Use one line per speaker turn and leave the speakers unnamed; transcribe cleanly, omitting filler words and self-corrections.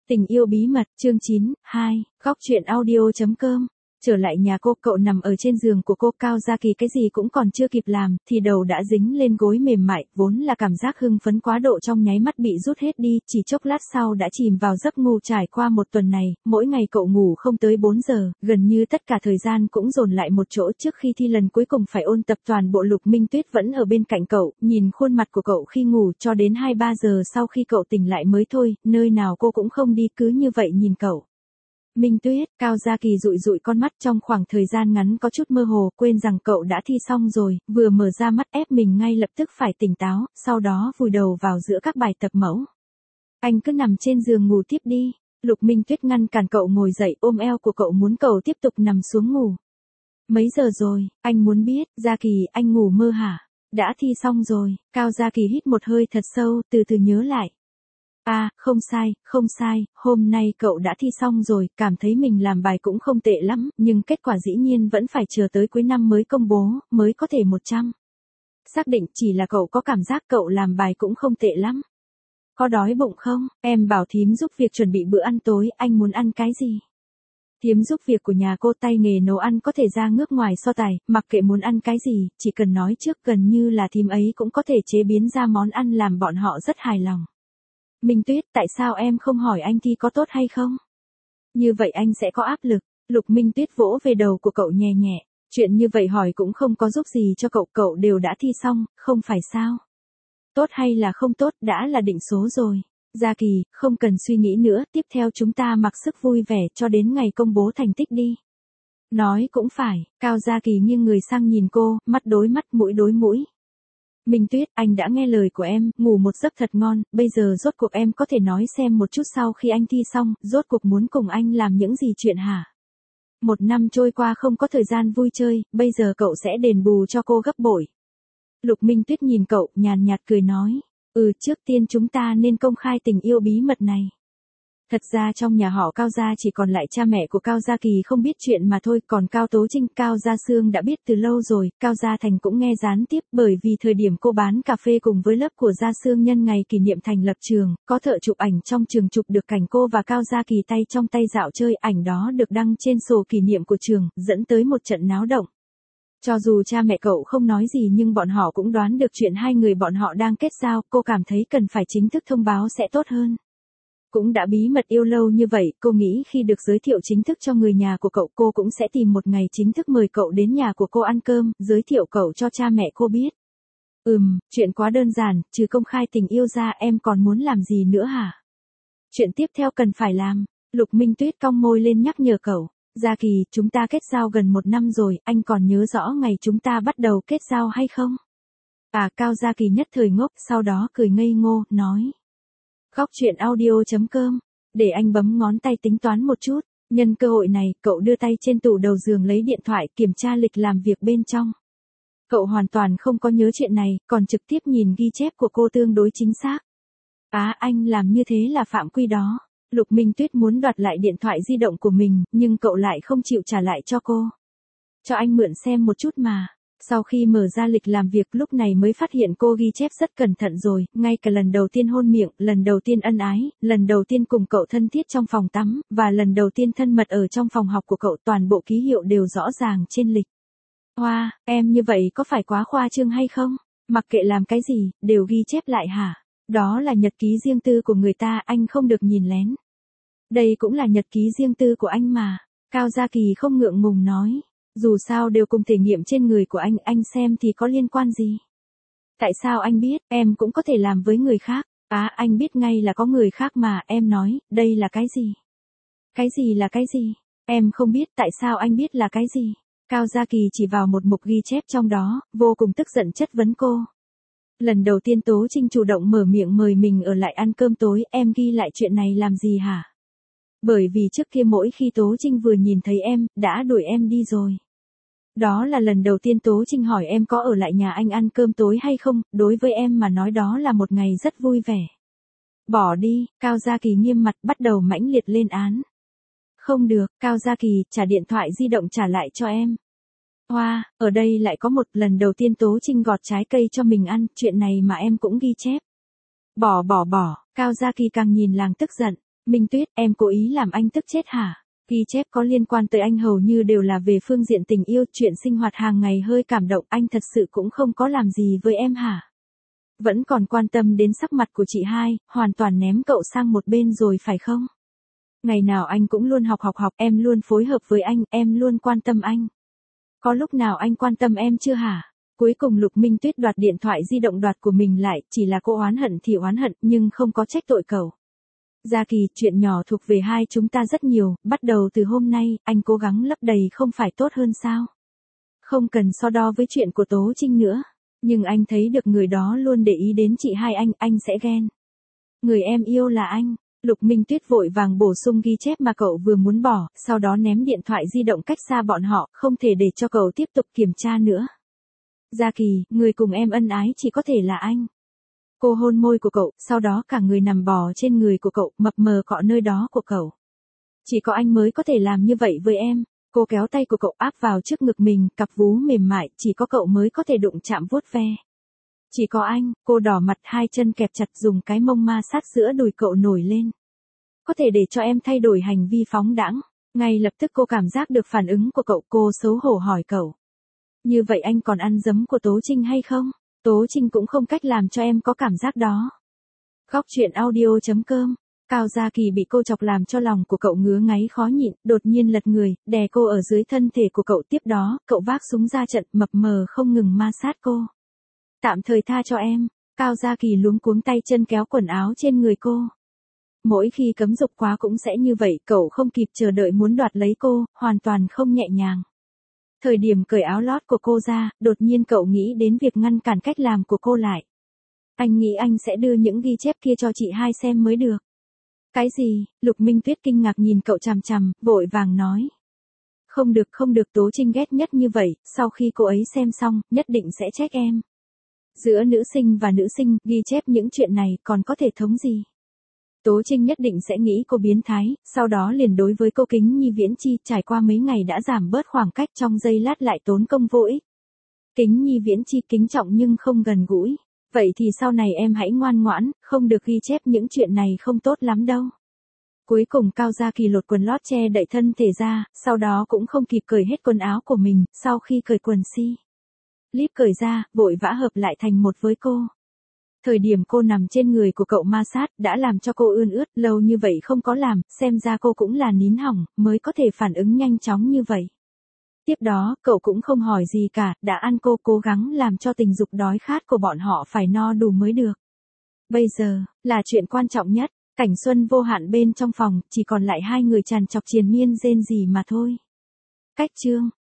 Tình yêu bí mật, chương 9, 2, góc truyện audio.com. Trở lại nhà cô, cậu nằm ở trên giường của cô, Cao Gia Kỳ cái gì cũng còn chưa kịp làm, thì đầu đã dính lên gối mềm mại, vốn là cảm giác hưng phấn quá độ trong nháy mắt bị rút hết đi, chỉ chốc lát sau đã chìm vào giấc ngủ. Trải qua một tuần này, mỗi ngày cậu ngủ không tới 4 giờ, gần như tất cả thời gian cũng dồn lại một chỗ. Trước khi thi lần cuối cùng phải ôn tập toàn bộ, Lục Minh Tuyết vẫn ở bên cạnh cậu, nhìn khuôn mặt của cậu khi ngủ cho đến 2-3 giờ sau khi cậu tỉnh lại mới thôi, nơi nào cô cũng không đi, cứ như vậy nhìn cậu. Minh Tuyết, Cao Gia Kỳ dụi dụi con mắt, trong khoảng thời gian ngắn có chút mơ hồ, quên rằng cậu đã thi xong rồi, vừa mở ra mắt ép mình ngay lập tức phải tỉnh táo, sau đó vùi đầu vào giữa các bài tập mẫu. Anh cứ nằm trên giường ngủ tiếp đi. Lục Minh Tuyết ngăn cản cậu ngồi dậy, ôm eo của cậu muốn cậu tiếp tục nằm xuống ngủ. Mấy giờ rồi, anh muốn biết. Gia Kỳ, anh ngủ mơ hả? Đã thi xong rồi. Cao Gia Kỳ hít một hơi thật sâu, từ từ nhớ lại. Không sai, hôm nay cậu đã thi xong rồi, cảm thấy mình làm bài cũng không tệ lắm, nhưng kết quả dĩ nhiên vẫn phải chờ tới cuối năm mới công bố, mới có thể 100. Xác định, chỉ là cậu có cảm giác cậu làm bài cũng không tệ lắm. Có đói bụng không? Em bảo thím giúp việc chuẩn bị bữa ăn tối, anh muốn ăn cái gì? Thím giúp việc của nhà cô, tay nghề nấu ăn có thể ra nước ngoài so tài, mặc kệ muốn ăn cái gì, chỉ cần nói trước, gần như là thím ấy cũng có thể chế biến ra món ăn làm bọn họ rất hài lòng. Minh Tuyết, tại sao em không hỏi anh thi có tốt hay không? Như vậy anh sẽ có áp lực. Lục Minh Tuyết vỗ về đầu của cậu nhẹ nhẹ. Chuyện như vậy hỏi cũng không có giúp gì cho cậu, cậu đều đã thi xong, không phải sao? Tốt hay là không tốt đã là định số rồi. Gia Kỳ, không cần suy nghĩ nữa, tiếp theo chúng ta mặc sức vui vẻ cho đến ngày công bố thành tích đi. Nói cũng phải. Cao Gia Kỳ nghiêng người sang nhìn cô, mắt đối mắt, mũi đối mũi. Minh Tuyết, anh đã nghe lời của em, ngủ một giấc thật ngon, bây giờ rốt cuộc em có thể nói xem một chút sau khi anh thi xong, rốt cuộc muốn cùng anh làm những gì chuyện hả? 1 năm trôi qua không có thời gian vui chơi, bây giờ cậu sẽ đền bù cho cô gấp bội. Lục Minh Tuyết nhìn cậu, nhàn nhạt cười nói, trước tiên chúng ta nên công khai tình yêu bí mật này. Thật ra trong nhà họ Cao Gia chỉ còn lại cha mẹ của Cao Gia Kỳ không biết chuyện mà thôi, còn Cao Tố Trinh, Cao Gia Sương đã biết từ lâu rồi, Cao Gia Thành cũng nghe gián tiếp, bởi vì thời điểm cô bán cà phê cùng với lớp của Gia Sương nhân ngày kỷ niệm thành lập trường, có thợ chụp ảnh trong trường chụp được cảnh cô và Cao Gia Kỳ tay trong tay dạo chơi, ảnh đó được đăng trên sổ kỷ niệm của trường, dẫn tới một trận náo động. Cho dù cha mẹ cậu không nói gì nhưng bọn họ cũng đoán được chuyện hai người bọn họ đang kết giao, cô cảm thấy cần phải chính thức thông báo sẽ tốt hơn. Cũng đã bí mật yêu lâu như vậy, cô nghĩ khi được giới thiệu chính thức cho người nhà của cậu, cô cũng sẽ tìm một ngày chính thức mời cậu đến nhà của cô ăn cơm, giới thiệu cậu cho cha mẹ cô biết. Chuyện quá đơn giản, trừ công khai tình yêu ra em còn muốn làm gì nữa hả? Chuyện tiếp theo cần phải làm. Lục Minh Tuyết cong môi lên nhắc nhở cậu. Gia Kỳ, chúng ta kết giao gần 1 năm rồi, anh còn nhớ rõ ngày chúng ta bắt đầu kết giao hay không? Cao Gia Kỳ nhất thời ngốc, sau đó cười ngây ngô, nói. Góc truyện audio.com, để anh bấm ngón tay tính toán một chút. Nhân cơ hội này, cậu đưa tay trên tủ đầu giường lấy điện thoại kiểm tra lịch làm việc bên trong. Cậu hoàn toàn không có nhớ chuyện này, còn trực tiếp nhìn ghi chép của cô tương đối chính xác. Anh làm như thế là phạm quy đó. Lục Minh Tuyết muốn đoạt lại điện thoại di động của mình, nhưng cậu lại không chịu trả lại cho cô. Cho anh mượn xem một chút mà. Sau khi mở ra lịch làm việc lúc này mới phát hiện cô ghi chép rất cẩn thận rồi, ngay cả lần đầu tiên hôn miệng, lần đầu tiên ân ái, lần đầu tiên cùng cậu thân thiết trong phòng tắm, và lần đầu tiên thân mật ở trong phòng học của cậu, toàn bộ ký hiệu đều rõ ràng trên lịch. Em như vậy có phải quá khoa trương hay không? Mặc kệ làm cái gì, đều ghi chép lại hả? Đó là nhật ký riêng tư của người ta, anh không được nhìn lén. Đây cũng là nhật ký riêng tư của anh mà. Cao Gia Kỳ không ngượng ngùng nói. Dù sao đều cùng thể nghiệm trên người của anh xem thì có liên quan gì? Tại sao anh biết, em cũng có thể làm với người khác? Anh biết ngay là có người khác mà, em nói, đây là cái gì? Cái gì là cái gì? Em không biết, tại sao anh biết là cái gì? Cao Gia Kỳ chỉ vào một mục ghi chép trong đó, vô cùng tức giận chất vấn cô. Lần đầu tiên Tố Trinh chủ động mở miệng mời mình ở lại ăn cơm tối, em ghi lại chuyện này làm gì hả? Bởi vì trước kia mỗi khi Tố Trinh vừa nhìn thấy em, đã đuổi em đi rồi. Đó là lần đầu tiên Tố Trinh hỏi em có ở lại nhà anh ăn cơm tối hay không, đối với em mà nói đó là một ngày rất vui vẻ. Bỏ đi, Cao Gia Kỳ nghiêm mặt bắt đầu mãnh liệt lên án. Không được, Cao Gia Kỳ, trả điện thoại di động trả lại cho em. Ở đây lại có một lần đầu tiên Tố Trinh gọt trái cây cho mình ăn, chuyện này mà em cũng ghi chép. Bỏ, Cao Gia Kỳ càng nhìn càng tức giận. Minh Tuyết, em cố ý làm anh tức chết hả? Ghi chép có liên quan tới anh hầu như đều là về phương diện tình yêu, chuyện sinh hoạt hàng ngày hơi cảm động, anh thật sự cũng không có làm gì với em hả? Vẫn còn quan tâm đến sắc mặt của chị hai, hoàn toàn ném cậu sang một bên rồi phải không? Ngày nào anh cũng luôn học, em luôn phối hợp với anh, em luôn quan tâm anh. Có lúc nào anh quan tâm em chưa hả? Cuối cùng Lục Minh Tuyết đoạt điện thoại di động đoạt của mình lại, chỉ là cô oán hận thì oán hận, nhưng không có trách tội cậu. Gia Kỳ, chuyện nhỏ thuộc về hai chúng ta rất nhiều, bắt đầu từ hôm nay, anh cố gắng lấp đầy không phải tốt hơn sao? Không cần so đo với chuyện của Tố Trinh nữa. Nhưng anh thấy được người đó luôn để ý đến chị hai anh sẽ ghen. Người em yêu là anh. Lục Minh Tuyết vội vàng bổ sung ghi chép mà cậu vừa muốn bỏ, sau đó ném điện thoại di động cách xa bọn họ, không thể để cho cậu tiếp tục kiểm tra nữa. Gia Kỳ, người cùng em ân ái chỉ có thể là anh. Cô hôn môi của cậu, sau đó cả người nằm bò trên người của cậu, mập mờ cọ nơi đó của cậu. Chỉ có anh mới có thể làm như vậy với em. Cô kéo tay của cậu áp vào trước ngực mình, cặp vú mềm mại, chỉ có cậu mới có thể đụng chạm vuốt ve. Chỉ có anh, cô đỏ mặt, hai chân kẹp chặt, dùng cái mông ma sát giữa đùi cậu nổi lên. Có thể để cho em thay đổi hành vi phóng đãng. Ngay lập tức cô cảm giác được phản ứng của cậu, cô xấu hổ hỏi cậu. Như vậy anh còn ăn dấm của Tố Trinh hay không? Tố Trinh cũng không cách làm cho em có cảm giác đó. Góc truyện audio.com. Cao Gia Kỳ bị cô chọc làm cho lòng của cậu ngứa ngáy khó nhịn, đột nhiên lật người, đè cô ở dưới thân thể của cậu, tiếp đó, cậu vác súng ra trận, mập mờ không ngừng ma sát cô. Tạm thời tha cho em. Cao Gia Kỳ luống cuống tay chân kéo quần áo trên người cô. Mỗi khi cấm dục quá cũng sẽ như vậy, cậu không kịp chờ đợi muốn đoạt lấy cô, hoàn toàn không nhẹ nhàng. Thời điểm cởi áo lót của cô ra, đột nhiên cậu nghĩ đến việc ngăn cản cách làm của cô lại. Anh nghĩ anh sẽ đưa những ghi chép kia cho chị hai xem mới được. Cái gì? Lục Minh Tuyết kinh ngạc nhìn cậu chằm chằm, vội vàng nói. Không được, Tố Trinh ghét nhất như vậy, sau khi cô ấy xem xong, nhất định sẽ trách em. Giữa nữ sinh và nữ sinh, ghi chép những chuyện này còn có thể thống gì? Tố Trinh nhất định sẽ nghĩ cô biến thái, sau đó liền đối với cô Kính Nhi Viễn Chi, trải qua mấy ngày đã giảm bớt khoảng cách, trong giây lát lại tốn công vô ích. Kính Nhi Viễn Chi kính trọng nhưng không gần gũi. Vậy thì sau này em hãy ngoan ngoãn, không được ghi chép những chuyện này không tốt lắm đâu. Cuối cùng Cao Gia Kỳ lột quần lót che đậy thân thể ra, sau đó cũng không kịp cởi hết quần áo của mình, sau khi cởi quần líp cởi ra, vội vã hợp lại thành một với cô. Thời điểm cô nằm trên người của cậu ma sát, đã làm cho cô ươn ướt, lâu như vậy không có làm, xem ra cô cũng là nín hỏng, mới có thể phản ứng nhanh chóng như vậy. Tiếp đó, cậu cũng không hỏi gì cả, đã ăn cô, cố gắng làm cho tình dục đói khát của bọn họ phải no đủ mới được. Bây giờ, là chuyện quan trọng nhất, cảnh xuân vô hạn bên trong phòng, chỉ còn lại hai người tràn trọc triền miên rên rỉ mà thôi. Cách chương